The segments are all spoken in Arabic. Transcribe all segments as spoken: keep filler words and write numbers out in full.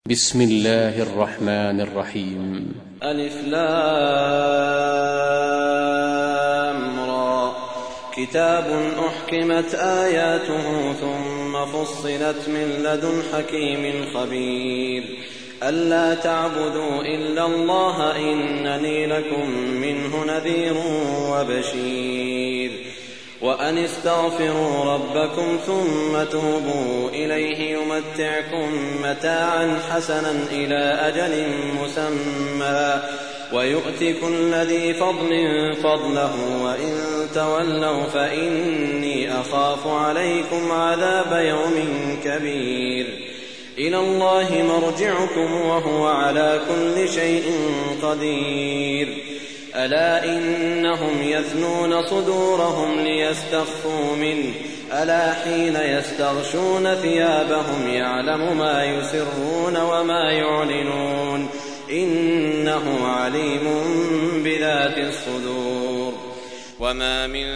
بسم الله الرحمن الرحيم. ألف لام را. كتاب أحكمت آياته ثم فصلت من لدن حكيم خبير ألا تعبدوا إلا الله إنني لكم منه نذير وبشير وأن استغفروا ربكم ثم توبوا إليه يمتعكم متاعا حسنا إلى أجل مسمى ويؤتي كل ذي فضل فضله وإن تولوا فإني أخاف عليكم عذاب يوم كبير إلى الله مرجعكم وهو على كل شيء قدير ألا إنهم يثنون صدورهم ليستخفوا منه ألا حين يستغشون ثيابهم يعلم ما يسرون وما يعلنون إنه عليم بذات الصدور وما من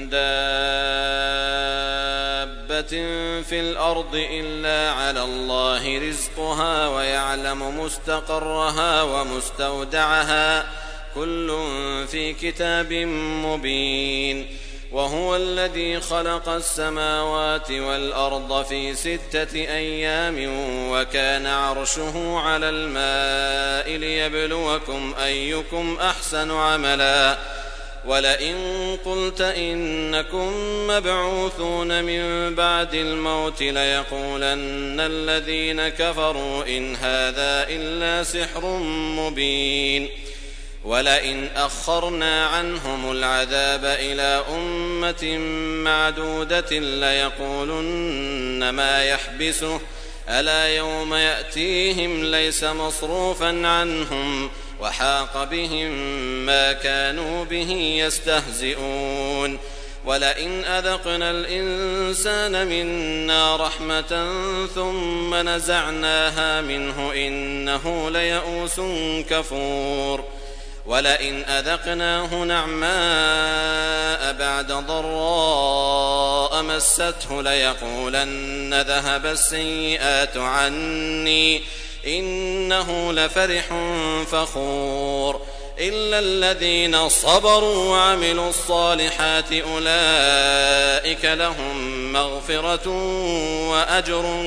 دابة في الأرض إلا على الله رزقها ويعلم مستقرها ومستودعها كل في كتاب مبين وهو الذي خلق السماوات والأرض في ستة أيام وكان عرشه على الماء ليبلوكم أيكم أحسن عملا ولئن قلت إنكم مبعوثون من بعد الموت ليقولن الذين كفروا إن هذا إلا سحر مبين ولئن أخرنا عنهم العذاب إلى أمة معدودة ليقولن ما يحبسه ألا يوم يأتيهم ليس مصروفا عنهم وحاق بهم ما كانوا به يستهزئون ولئن أذقنا الإنسان منا رحمة ثم نزعناها منه إنه ليئوس كفور ولئن أذقناه نعماء بعد ضراء مسته ليقولن ذهب السيئات عني إنه لفرح فخور إلا الذين صبروا وعملوا الصالحات أولئك لهم مغفرة وأجر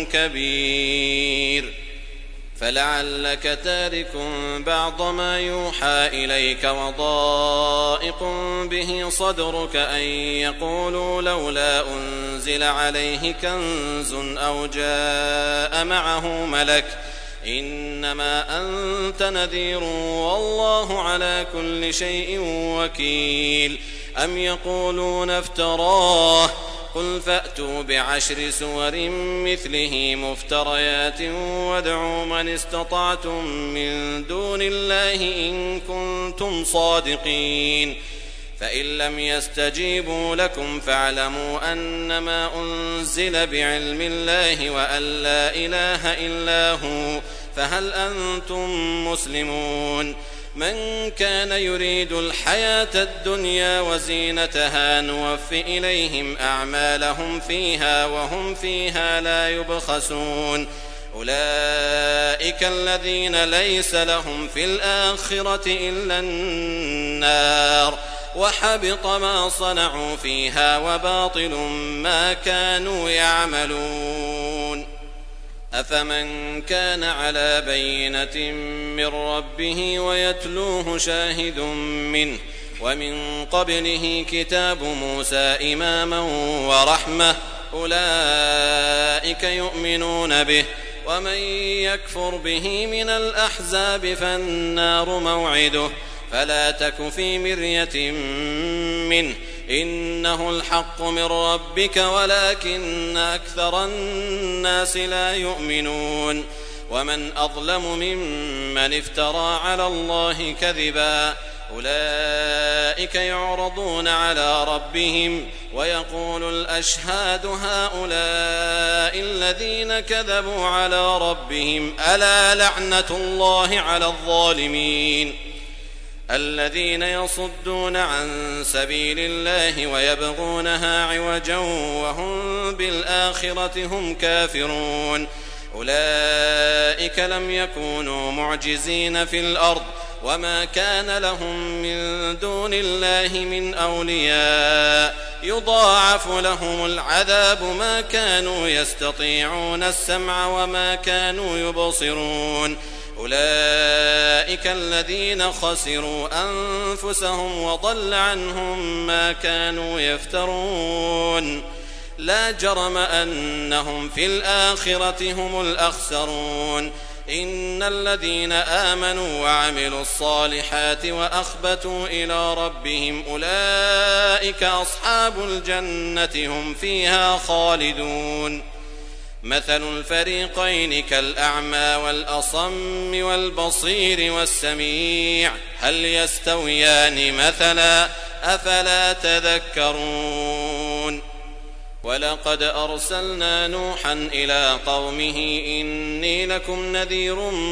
كبير فلعلك تارك بعض ما يوحى إليك وضائق به صدرك أن يقولوا لولا أنزل عليه كنز أو جاء معه ملك إنما أنت نذير والله على كل شيء وكيل أم يقولون افتراه قل فأتوا بعشر سور مثله مفتريات وادعوا من استطعتم من دون الله إن كنتم صادقين فإن لم يستجيبوا لكم فاعلموا أنما أنزل بعلم الله وأن لا إله إلا هو فهل أنتم مسلمون من كان يريد الحياة الدنيا وزينتها نوف إليهم أعمالهم فيها وهم فيها لا يبخسون أولئك الذين ليس لهم في الآخرة إلا النار وحبط ما صنعوا فيها وباطل ما كانوا يعملون أفمن كان على بينة من ربه ويتلوه شاهد منه ومن قبله كتاب موسى إماما ورحمة أولئك يؤمنون به ومن يكفر به من الأحزاب فالنار موعده فلا تك في مرية منه إنه الحق من ربك ولكن أكثر الناس لا يؤمنون ومن أظلم ممن افترى على الله كذبا أولئك يعرضون على ربهم ويقول الأشهاد هؤلاء الذين كذبوا على ربهم ألا لعنة الله على الظالمين الذين يصدون عن سبيل الله ويبغونها عوجا وهم بالآخرة هم كافرون أولئك لم يكونوا معجزين في الأرض وما كان لهم من دون الله من أولياء يضاعف لهم العذاب ما كانوا يستطيعون السمع وما كانوا يبصرون أولئك الذين خسروا أنفسهم وضل عنهم ما كانوا يفترون لا جرم أنهم في الآخرة هم الأخسرون إن الذين آمنوا وعملوا الصالحات وأخبتوا إلى ربهم أولئك أصحاب الجنة هم فيها خالدون مثل الفريقين كالأعمى والأصم والبصير والسميع هل يستويان مثلا أفلا تذكرون ولقد أرسلنا نوحا إلى قومه إني لكم نذير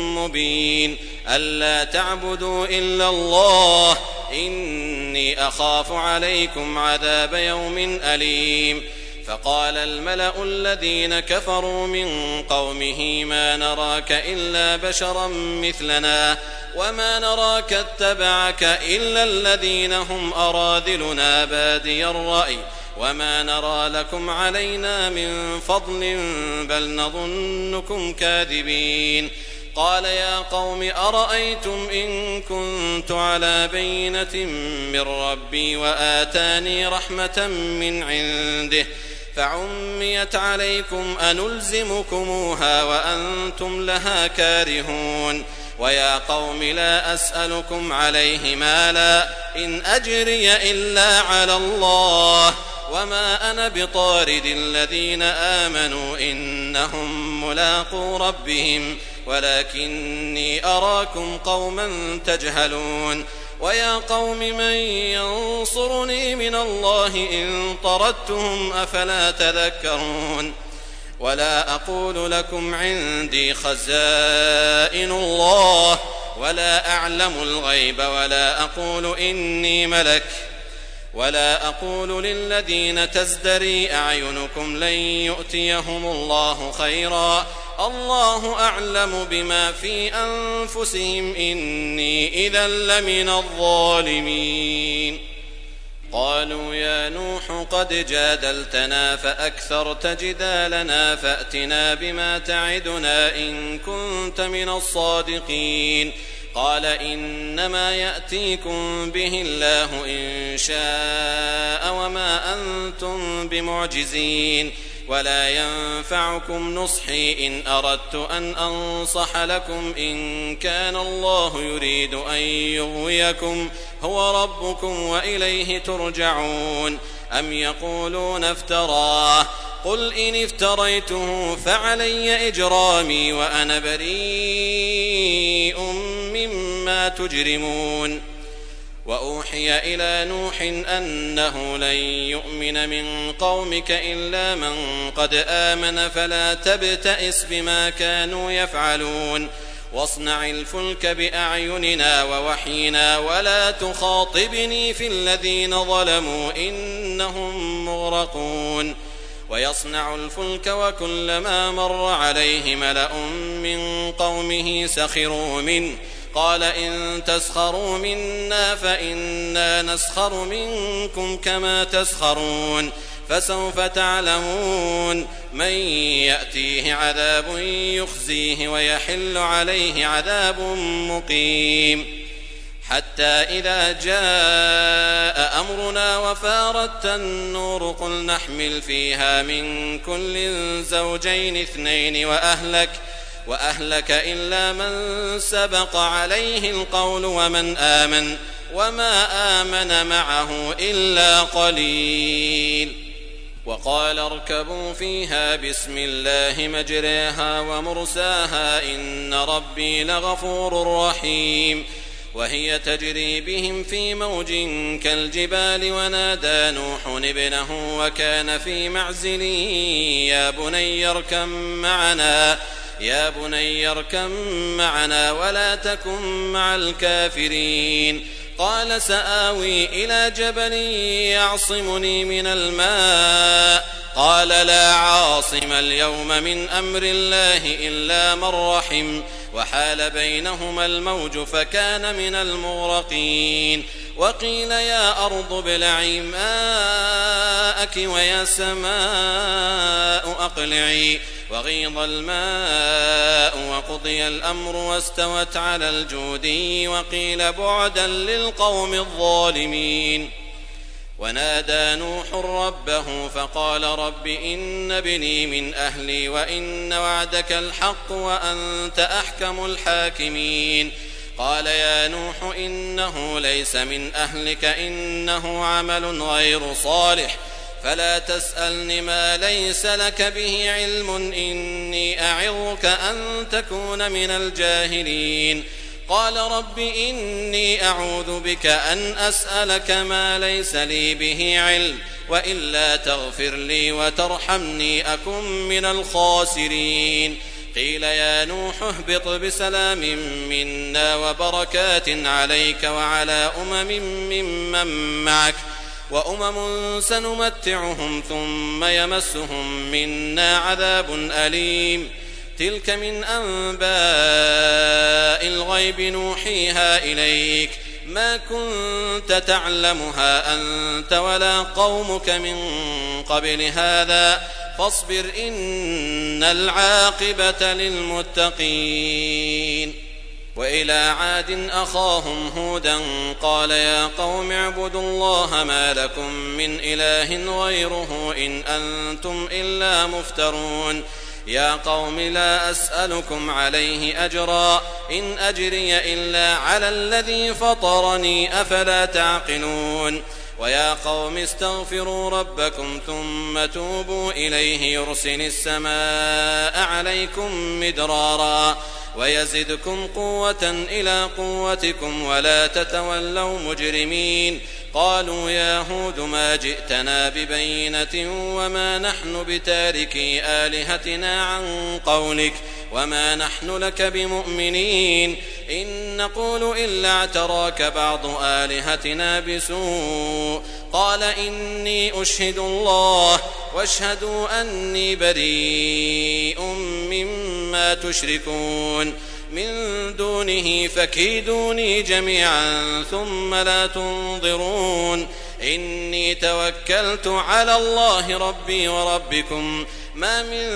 مبين ألا تعبدوا إلا الله إني أخاف عليكم عذاب يوم أليم فقال الملأ الذين كفروا من قومه ما نراك إلا بشرا مثلنا وما نراك اتبعك إلا الذين هم أراذلنا بادي الرأي وما نرى لكم علينا من فضل بل نظنكم كاذبين قال يا قوم أرأيتم إن كنت على بينة من ربي وآتاني رحمة من عنده فعميت عليكم أنلزمكموها وأنتم لها كارهون ويا قوم لا أسألكم عليه مالا إن أجري إلا على الله وما أنا بطارد الذين آمنوا إنهم ملاقو ربهم ولكني أراكم قوما تجهلون ويا قوم من ينصرني من الله إن طردتهم أفلا تذكرون ولا أقول لكم عندي خزائن الله ولا أعلم الغيب ولا أقول إني ملك ولا أقول للذين تزدري أعينكم لن يؤتيهم الله خيرا الله أعلم بما في أنفسهم إني إذا لمن الظالمين قالوا يا نوح قد جادلتنا فأكثرت جدالنا فأتنا بما تعدنا إن كنت من الصادقين قال إنما يأتيكم به الله إن شاء وما أنتم بمعجزين ولا ينفعكم نصحي إن أردت أن أنصح لكم إن كان الله يريد أن يغويكم هو ربكم وإليه ترجعون أم يقولون افتراه قل إن افتريته فعلي إجرامي وأنا بريء مما تجرمون وأوحي إلى نوح أنه لن يؤمن من قومك إلا من قد آمن فلا تبتئس بما كانوا يفعلون واصنع الفلك بأعيننا ووحينا ولا تخاطبني في الذين ظلموا إنهم مغرقون ويصنع الفلك وكلما مر عليه ملأ من قومه سخروا منه قال إن تسخروا منا فإنا نسخر منكم كما تسخرون فسوف تعلمون من يأتيه عذاب يخزيه ويحل عليه عذاب مقيم حتى إذا جاء أمرنا وفارت النور قل نحمل فيها من كل زوجين اثنين وأهلك وأهلك إلا من سبق عليه القول ومن آمن وما آمن معه إلا قليل وقال اركبوا فيها بسم الله مجريها ومرساها إن ربي لغفور رحيم وهي تجري بهم في موج كالجبال ونادى نوح ابنه وكان في معزل يا بني اركب معنا يا بني اركب معنا ولا تكن مع الكافرين قال سآوي إلى جبل يعصمني من الماء قال لا عاصم اليوم من أمر الله إلا من رحم وحال بينهما الموج فكان من المغرقين وقيل يا أرض ابلعي ماءك ويا سماء أقلعي وغيض الماء وقضي الأمر واستوت على الجودي وقيل بعدا للقوم الظالمين ونادى نوح ربه فقال رب إن ابني من أهلي وإن وعدك الحق وأنت أحكم الحاكمين قال يا نوح إنه ليس من أهلك إنه عمل غير صالح فلا تسألني ما ليس لك به علم إني أعظك أن تكون من الجاهلين قال رب إني أعوذ بك أن أسألك ما ليس لي به علم وإلا تغفر لي وترحمني أكن من الخاسرين قيل يا نوح اهبط بسلام منا وبركات عليك وعلى أمم ممن معك وأمم سنمتعهم ثم يمسهم منا عذاب أليم تلك من أنباء الغيب نوحيها إليك ما كنت تعلمها أنت ولا قومك من قبل هذا فاصبر إن العاقبة للمتقين وإلى عاد أخاهم هودا قال يا قوم اعبدوا الله ما لكم من إله غيره إن أنتم إلا مفترون يا قوم لا أسألكم عليه أجرا إن أجري إلا على الذي فطرني أفلا تعقلون ويا قوم استغفروا ربكم ثم توبوا إليه يرسل السماء عليكم مدرارا ويزدكم قوة إلى قوتكم ولا تتولوا مجرمين قالوا يا هود ما جئتنا ببينة وما نحن بتاركي آلهتنا عن قولك وما نحن لك بمؤمنين إن نقول إلا اعتراك بعض آلهتنا بسوء قال إني أشهد الله واشهدوا أني بريء مما تشركون من دونه فكيدوني جميعا ثم لا تنظرون إني توكلت على الله ربي وربكم ما من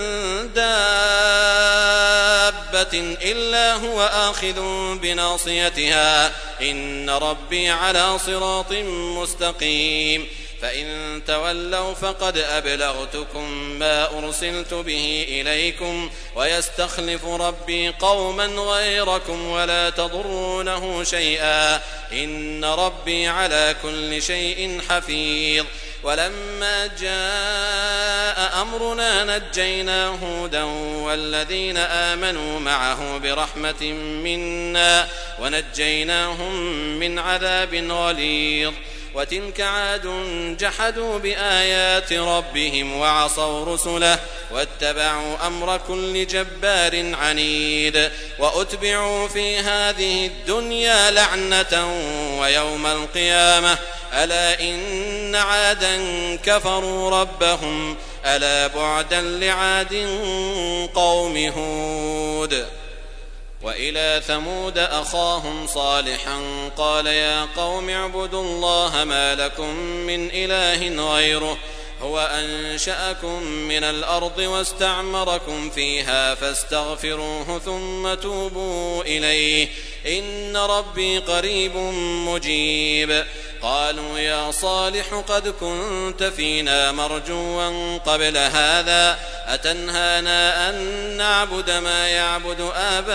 دابة إلا هو آخذ بناصيتها إن ربي على صراط مستقيم فإن تولوا فقد أبلغتكم ما أرسلت به إليكم ويستخلف ربي قوما غيركم ولا تضرونه شيئا إن ربي على كل شيء حفيظ ولما جاء أمرنا نجينا هودا والذين آمنوا معه برحمة منا ونجيناهم من عذاب غليظ وتلك عاد جحدوا بآيات ربهم وعصوا رسله واتبعوا أمر كل جبار عنيد وأتبعوا في هذه الدنيا لعنة ويوم القيامة ألا إن عادا كفروا ربهم ألا بعدا لعاد قوم هود وإلى ثمود أخاهم صالحا قال يا قوم اعبدوا الله ما لكم من إله غيره هو أنشأكم من الأرض واستعمركم فيها فاستغفروه ثم توبوا إليه إن ربي قريب مجيب قالوا يا صالح قد كنت فينا مرجوا قبل هذا أتنهانا أن نعبد ما يعبد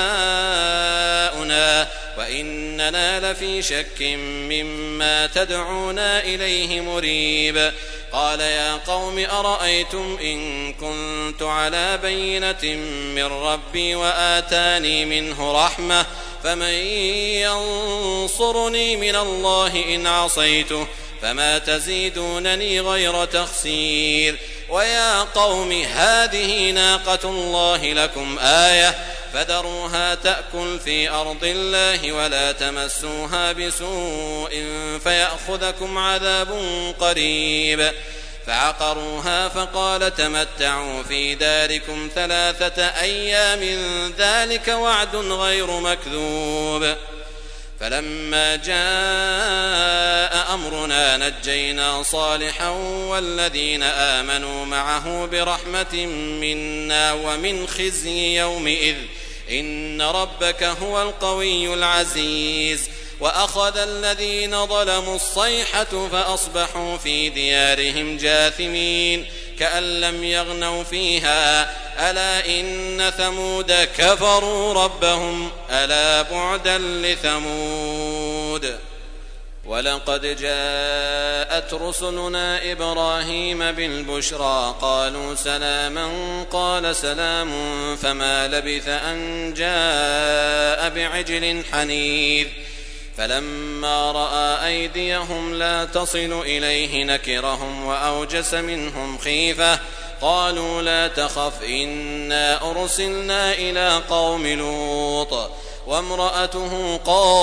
آباؤنا وإننا لفي شك مما تدعونا إليه مريب قال يا قوم أرأيتم إن كنت على بينة من ربي وآتاني منه رحمة فمن ينصرني من الله إن عصيته فما تزيدونني غير تخسير ويا قوم هذه ناقة الله لكم آية فذروها تأكل في أرض الله ولا تمسوها بسوء فيأخذكم عذاب قريب فعقروها فقال تمتعوا في داركم ثلاثة أيام ذلك وعد غير مكذوب. فلما جاء أمرنا نجينا صالحا والذين آمنوا معه برحمة منا ومن خزي يومئذ إن ربك هو القوي العزيز. وأخذ الذين ظلموا الصيحة فأصبحوا في ديارهم جاثمين كأن لم يغنوا فيها ألا إن ثمود كفروا ربهم ألا بعدا لثمود. ولقد جاءت رسلنا إبراهيم بالبشرى قالوا سلاما قال سلام فما لبث أن جاء بعجل حنيذ. فلما رأى أيديهم لا تصل إليه نكرهم وأوجس منهم خيفة قالوا لا تخف إنا أرسلنا إلى قوم لوط وامرأته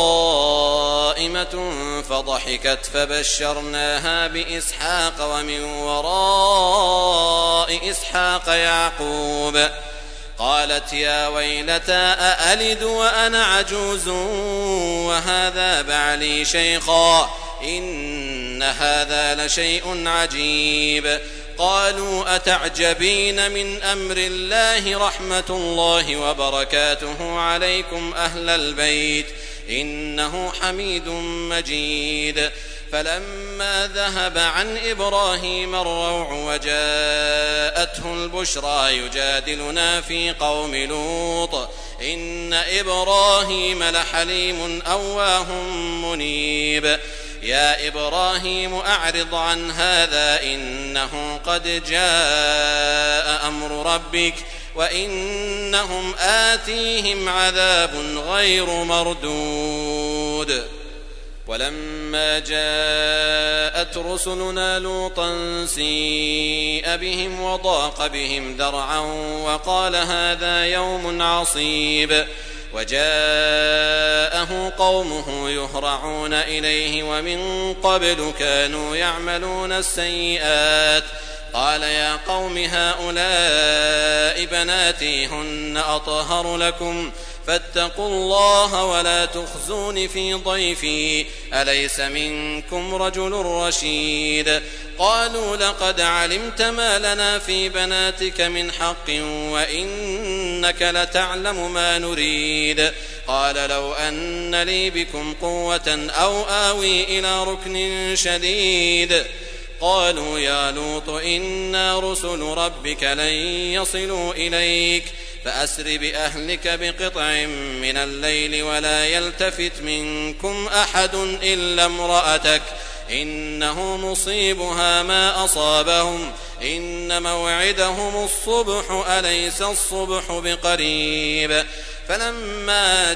قائمة فضحكت فبشرناها بإسحاق ومن وراء إسحاق يعقوب قالت يا ويلتى أألد وأنا عجوز وهذا بعلي شيخا إن هذا لشيء عجيب. قالوا أتعجبين من أمر الله رحمة الله وبركاته عليكم أهل البيت إنه حميد مجيد. فلما ذهب عن إبراهيم الروع وجاءته البشرى يجادلنا في قوم لوط إن إبراهيم لحليم أواه منيب. يا إبراهيم أعرض عن هذا إنه قد جاء أمر ربك وإنهم آتيهم عذاب غير مردود. ولما جاءت رسلنا لوطا سيء بهم وضاق بهم ذرعا وقال هذا يوم عصيب. وجاءه قومه يهرعون إليه ومن قبل كانوا يعملون السيئات قال يا قوم هؤلاء بناتي هن أطهر لكم فاتقوا الله ولا تخزون في ضيفي أليس منكم رجل رشيد. قالوا لقد علمت ما لنا في بناتك من حق وإنك لتعلم ما نريد. قال لو أن لي بكم قوة أو آوي إلى ركن شديد. قالوا يا لوط إنا رسل ربك لن يصلوا إليك فأسر بأهلك بقطع من الليل ولا يلتفت منكم أحد إلا امرأتك إنه مصيبها ما أصابهم إن موعدهم الصبح أليس الصبح بقريب. فلما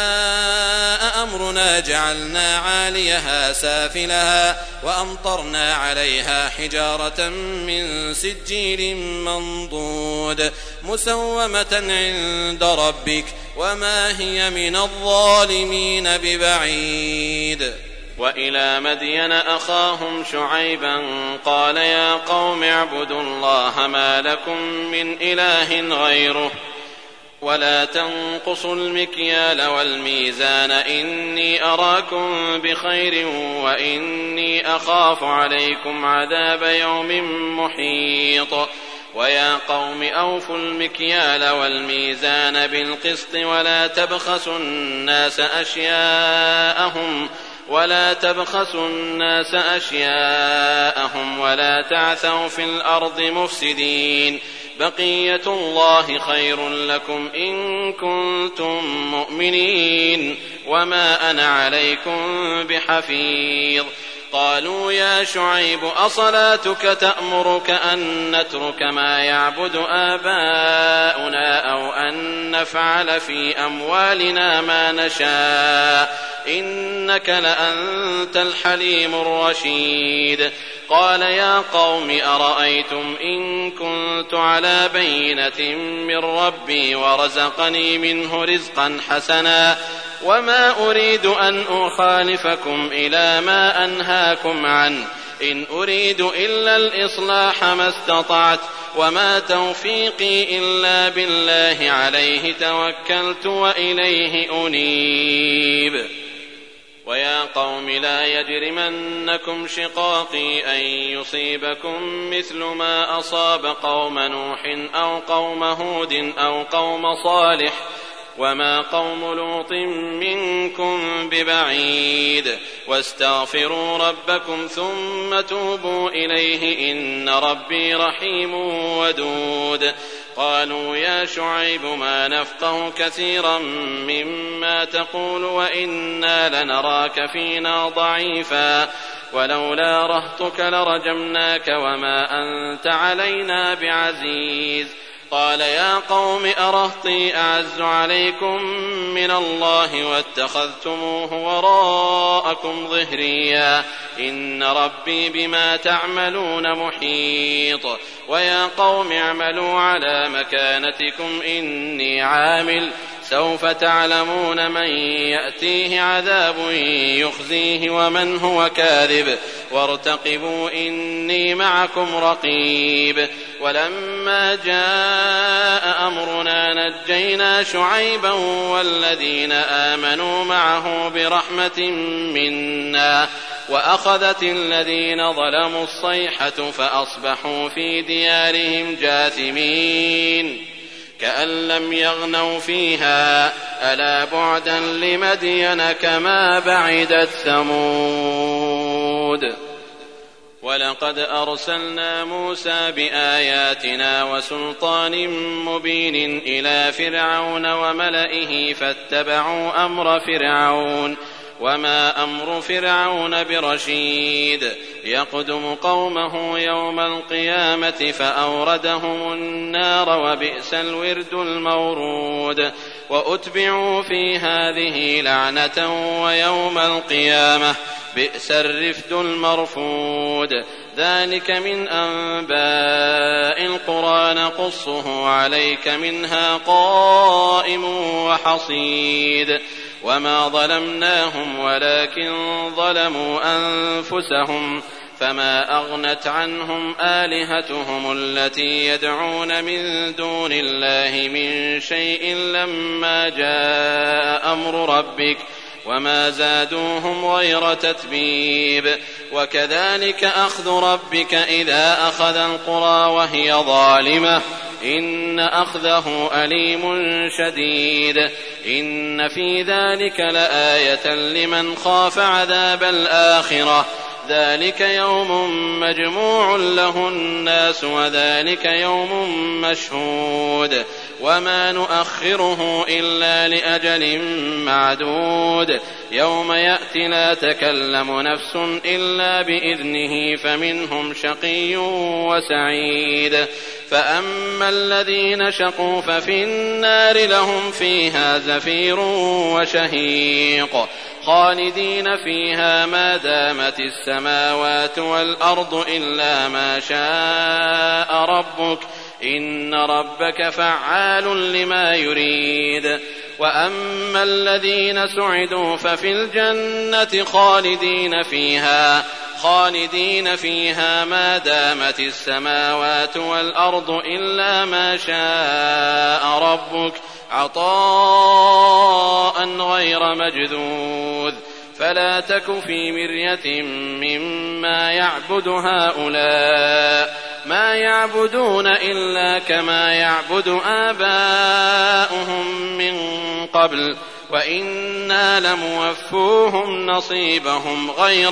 جاء أمرنا جعلنا عاليها سافلها وأمطرنا عليها حجارة من سجيل منضود مسومة عند ربك وما هي من الظالمين ببعيد. وإلى مدين أخاهم شعيبا قال يا قوم اعبدوا الله ما لكم من إله غيره ولا تنقصوا المكيال والميزان إني أراكم بخير وإني أخاف عليكم عذاب يوم محيط. ويا قوم أوفوا المكيال والميزان بالقسط ولا تبخسوا الناس أشياءهم ولا تبخسوا الناس أشياءهم ولا تعثوا في الأرض مفسدين. بقية الله خير لكم إن كنتم مؤمنين وما أنا عليكم بحفيظ. قالوا يا شعيب أصلاتك تأمرك أن نترك ما يعبد آباؤنا أو أن نفعل في أموالنا ما نشاء إنك لأنت الحليم الرشيد. قال يا قوم أرأيتم إن كنت على بينة من ربي ورزقني منه رزقا حسنا وما أريد أن أخالفكم إلى ما أنهاكم عنه إن أريد إلا الإصلاح ما استطعت وما توفيقي إلا بالله عليه توكلت وإليه أنيب. ويا قوم لا يجرمنكم شقاقي أن يصيبكم مثل ما أصاب قوم نوح أو قوم هود أو قوم صالح وما قوم لوط منكم ببعيد واستغفروا ربكم ثم توبوا إليه إن ربي رحيم ودود. قالوا يا شعيب ما نفقه كثيرا مما تقول وإنا لنراك فينا ضعيفا ولولا رهطك لرجمناك وما أنت علينا بعزيز. قال يا قوم أرهطي أعز عليكم من الله واتخذتموه وراءكم ظهريا إن ربي بما تعملون محيط. ويا قوم اعملوا على مكانتكم إني عامل سوف تعلمون من يأتيه عذاب يخزيه ومن هو كاذب وارتقبوا إني معكم رقيب. ولما جاء أمرنا نجينا شعيبا والذين آمنوا معه برحمة منا وأخذت الذين ظلموا الصيحة فأصبحوا في ديارهم جاثمين كأن لم يغنوا فيها ألا بعدا لمدين كما بعدت ثمود. ولقد أرسلنا موسى بآياتنا وسلطان مبين إلى فرعون وملئه فاتبعوا أمر فرعون وما أمر فرعون برشيد يقدم قومه يوم القيامة فأوردهم النار وبئس الورد المورود. وأتبعوا في هذه لعنة ويوم القيامة بئس الرفد المرفود. ذلك من أنباء القرى نقصه عليك منها قائم وحصيد. وما ظلمناهم ولكن ظلموا أنفسهم فما أغنت عنهم آلهتهم التي يدعون من دون الله من شيء لما جاء أمر ربك وما زادوهم غير تتبيب. وكذلك أخذ ربك إذا أخذ القرى وهي ظالمة إن أخذه أليم شديد. إن في ذلك لآية لمن خاف عذاب الآخرة ذلك يوم مجموع له الناس وذلك يوم مشهود. وما نؤخره إلا لأجل معدود يوم يأتي لا تكلم نفس إلا بإذنه فمنهم شقي وسعيد. فأما الذين شقوا ففي النار لهم فيها زفير وشهيق خالدين فيها ما دامت السماوات والأرض إلا ما شاء ربك إن ربك فعال لما يريد. وأما الذين سعدوا ففي الجنة خالدين فيها خالدين فيها ما دامت السماوات والأرض إلا ما شاء ربك عطاء غير مجذوذ. فلا تك في مرية مما يعبد هؤلاء ما يعبدون إلا كما يعبد آباؤهم من قبل وإنا لموفوهم نصيبهم غير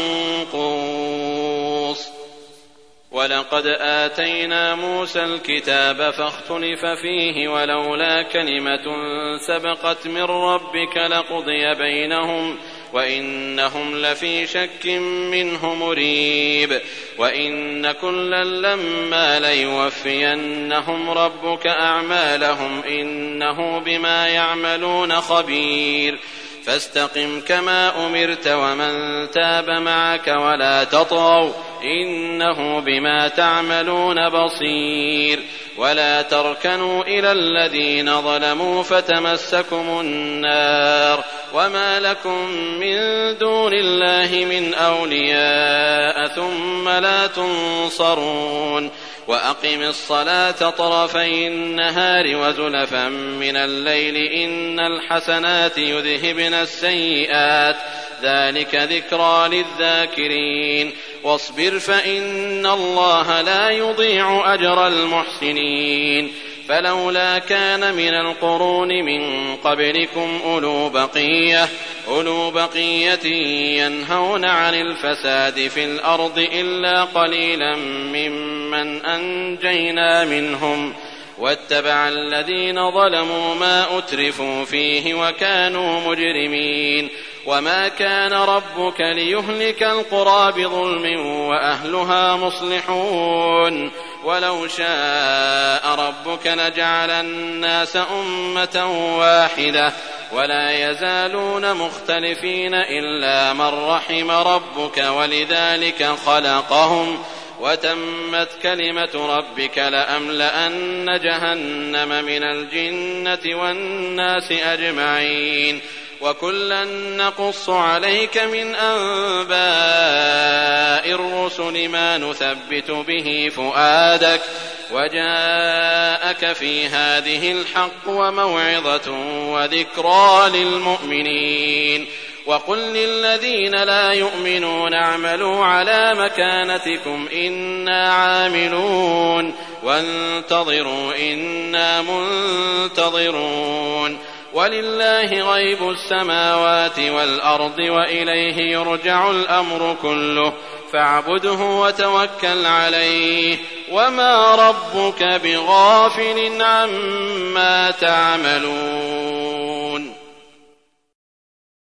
منقوص. ولقد آتينا موسى الكتاب فاختلف فيه ولولا كلمة سبقت من ربك لقضي بينهم وإنهم لفي شك منه مريب. وإن كلا لما ليوفينهم ربك أعمالهم إنه بما يعملون خبير. فاستقم كما أمرت ومن تاب معك ولا تطغوا إنه بما تعملون بصير. ولا تركنوا إلى الذين ظلموا فتمسكم النار وما لكم من دون الله من أولياء ثم لا تنصرون وأقم الصلاة طرفي النهار وزلفا من الليل إن الحسنات يذهبن السيئات ذلك ذكرى للذاكرين واصبر فإن الله لا يضيع أجر المحسنين فلولا كان من القرون من قبلكم أولو بقية, أولو بقية ينهون عن الفساد في الأرض إلا قليلا ممن أنجينا منهم واتبع الذين ظلموا ما أترفوا فيه وكانوا مجرمين وما كان ربك ليهلك القرى بظلم وأهلها مصلحون ولو شاء ربك لجعل الناس أمة واحدة ولا يزالون مختلفين إلا من رحم ربك ولذلك خلقهم وتمت كلمة ربك لأملأن جهنم من الجنة والناس أجمعين وكلا نقص عليك من أنباء الرسل ما نثبت به فؤادك وجاءك في هذه الحق وموعظة وذكرى للمؤمنين وقل للذين لا يؤمنون اعملوا على مكانتكم إنا عاملون وانتظروا إنا منتظرون ولله غيب السماوات والأرض وإليه يرجع الأمر كله فاعبده وتوكل عليه وما ربك بغافل عما تعملون.